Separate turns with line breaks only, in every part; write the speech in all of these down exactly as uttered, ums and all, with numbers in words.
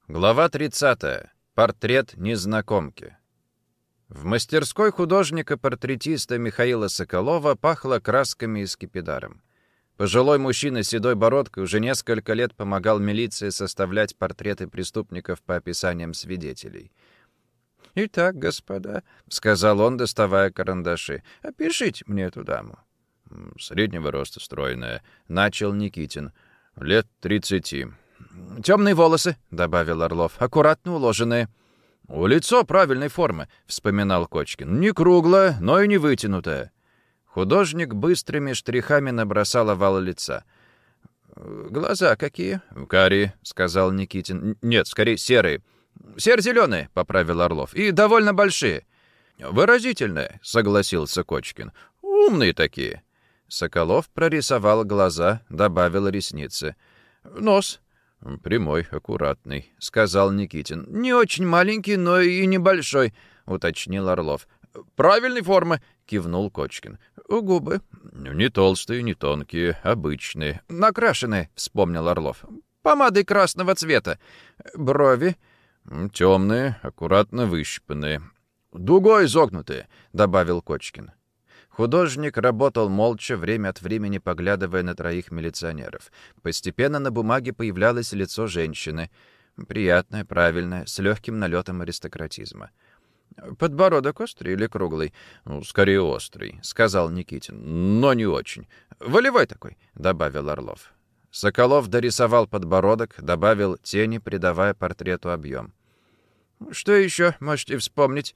Глава тридцатая. Портрет незнакомки. В мастерской художника-портретиста Михаила Соколова пахло красками и скипидаром. Пожилой мужчина с седой бородкой уже несколько лет помогал милиции составлять портреты преступников по описаниям свидетелей. «Итак, господа», — сказал он, доставая карандаши, — «опишите мне эту даму».
«Среднего роста, стройная», — начал Никитин. «Лет тридцати».
«Темные волосы», — добавил Орлов, — «аккуратно уложенные».
«У лицо правильной формы», — вспоминал Кочкин. «Не круглое, но и не вытянутое».
Художник быстрыми штрихами набросал овал лица. «Глаза какие?»
«Карие», — сказал Никитин.
«Нет, скорее серые». «Серо-зеленые», — поправил Орлов, — «и довольно большие».
«Выразительные», — согласился Кочкин. «Умные такие».
Соколов прорисовал глаза, добавил ресницы. «Нос».
«Прямой, аккуратный»,
— сказал Никитин. «Не очень маленький, но и небольшой», — уточнил Орлов. «Правильной формы», — кивнул Кочкин. «Губы».
«Не толстые, не тонкие, обычные».
«Накрашенные», — вспомнил Орлов. «Помадой красного цвета». «Брови».
«Темные, аккуратно выщипанные».
«Дугой изогнутые», — добавил Кочкин. Художник работал молча, время от времени поглядывая на троих милиционеров. Постепенно на бумаге появлялось лицо женщины. Приятное, правильное, с легким налетом аристократизма. «Подбородок острый или круглый?»
«Ну, скорее острый»,
— сказал Никитин.
«но не очень».
«Волевой такой», — добавил Орлов. Соколов дорисовал подбородок, добавил тени, придавая портрету объем. «Что еще можете вспомнить?»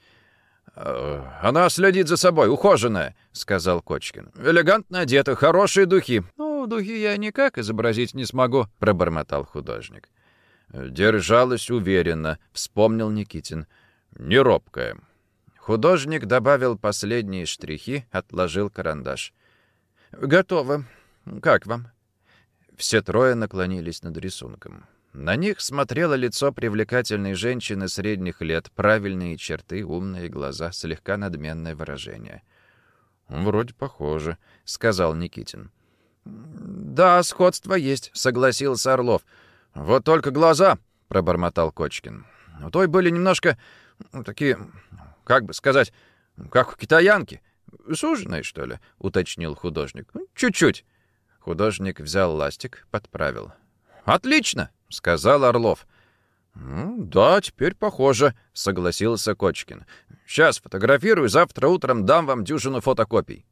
«Она следит за собой, ухоженная», — сказал Кочкин.
«Элегантно одета, хорошие духи». «Ну, духи я никак изобразить не смогу», — пробормотал художник.
«Держалась уверенно», — вспомнил Никитин. «Не робкая».
Художник добавил последние штрихи, отложил карандаш. «Готово. Как вам?» Все трое наклонились над рисунком. На них смотрело лицо привлекательной женщины средних лет, правильные черты, умные глаза, слегка надменное выражение.
«Вроде похоже», — сказал Никитин.
«Да, сходство есть», — согласился Орлов. «Вот только глаза», — пробормотал Кочкин. «У той были немножко такие, как бы сказать, как у китаянки. Суженые, что ли?» — уточнил художник. «Чуть-чуть». Художник взял ластик, подправил. «Отлично!» — сказал Орлов.
«Да, теперь похоже», — согласился Кочкин.
«Сейчас фотографирую, завтра утром дам вам дюжину фотокопий».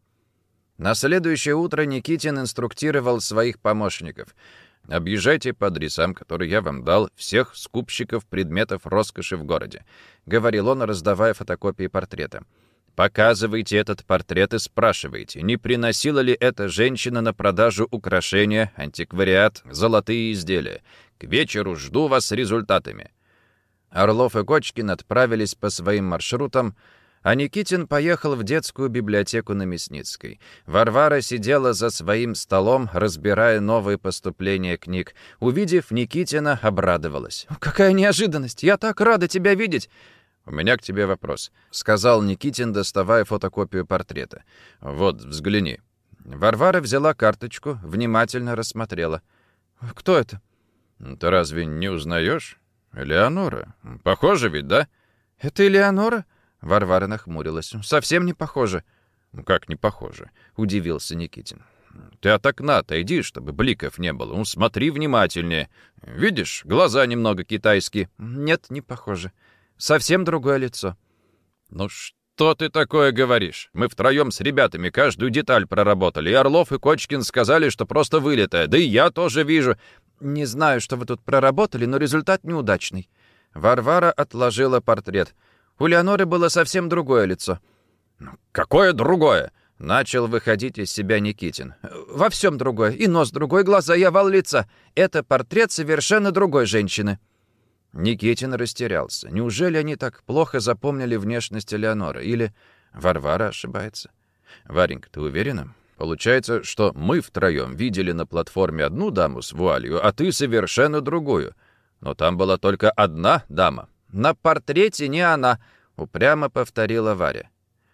На следующее утро Никитин инструктировал своих помощников.
«Объезжайте по адресам, которые я вам дал, всех скупщиков предметов роскоши в городе»,
— говорил он, раздавая фотокопии портрета.
«Показывайте этот портрет и спрашивайте, не приносила ли эта женщина на продажу украшения, антиквариат, золотые изделия. К вечеру жду вас с результатами».
Орлов и Кочкин отправились по своим маршрутам, а Никитин поехал в детскую библиотеку на Мясницкой. Варвара сидела за своим столом, разбирая новые поступления книг. Увидев Никитина, обрадовалась. «Какая неожиданность! Я так рада тебя видеть!»
«У меня к тебе вопрос»,
— сказал Никитин, доставая фотокопию портрета.
«Вот, взгляни».
Варвара взяла карточку, внимательно рассмотрела. «Кто это?»
«Ты разве не узнаешь? Элеонора. Похоже ведь, да?»
«Это Элеонора?» Варвара нахмурилась. «Совсем не похоже».
«Как не похоже?»
— удивился Никитин.
«Ты от окна отойди, чтобы бликов не было. Ну, смотри внимательнее. Видишь, глаза немного китайские».
«Нет, не похоже. Совсем другое лицо».
«Ну что ты такое говоришь? Мы втроем с ребятами каждую деталь проработали, и Орлов и Кочкин сказали, что просто вылитая. Да и я тоже вижу».
«Не знаю, что вы тут проработали, но результат неудачный». Варвара отложила портрет. У Леоноры было совсем другое лицо.
«Какое другое?»
— начал выходить из себя Никитин. «Во всем другое. И нос другой, глаза и овал лица. Это портрет совершенно другой женщины». Никитин растерялся. Неужели они так плохо запомнили внешность Элеоноры? Или Варвара ошибается?
«Варенька, ты уверена? Получается, что мы втроем видели на платформе одну даму с вуалью, а ты совершенно другую. Но там была только одна дама».
«На портрете не она», — упрямо повторила Варя.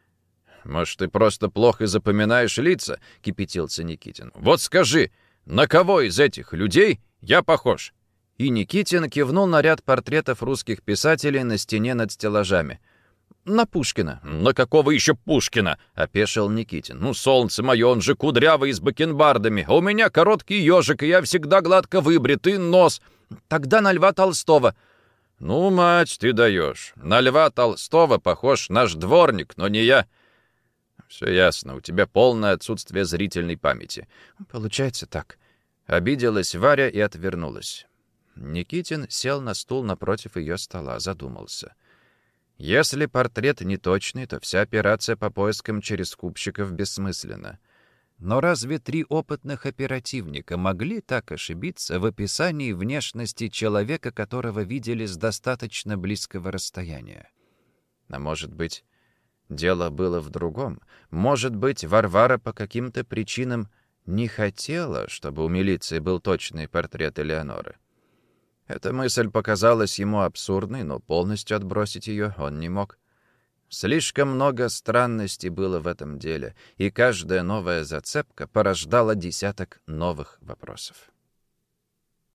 «Может, ты просто плохо запоминаешь лица?» — кипятился Никитин. «Вот скажи, на кого из этих людей я похож?»
И Никитин кивнул на ряд портретов русских писателей на стене над стеллажами. «На Пушкина».
«На какого еще Пушкина?» — опешил Никитин. «Ну, солнце мое, он же кудрявый с бакенбардами, а у меня короткий ежик, и я всегда гладко выбритый нос».
«Тогда на Льва Толстого».
«Ну, мать, ты даешь. На Льва Толстого похож наш дворник, но не я». «Все ясно, у тебя полное отсутствие зрительной памяти».
«Получается так». Обиделась Варя и отвернулась. Никитин сел на стул напротив ее стола, задумался. Если портрет неточный, то вся операция по поискам через скупщиков бессмысленна. Но разве три опытных оперативника могли так ошибиться в описании внешности человека, которого видели с достаточно близкого расстояния? А может быть, дело было в другом? Может быть, Варвара по каким-то причинам не хотела, чтобы у милиции был точный портрет Элеоноры? Эта мысль показалась ему абсурдной, но полностью отбросить ее он не мог. Слишком много странностей было в этом деле, и каждая новая зацепка порождала десяток новых вопросов.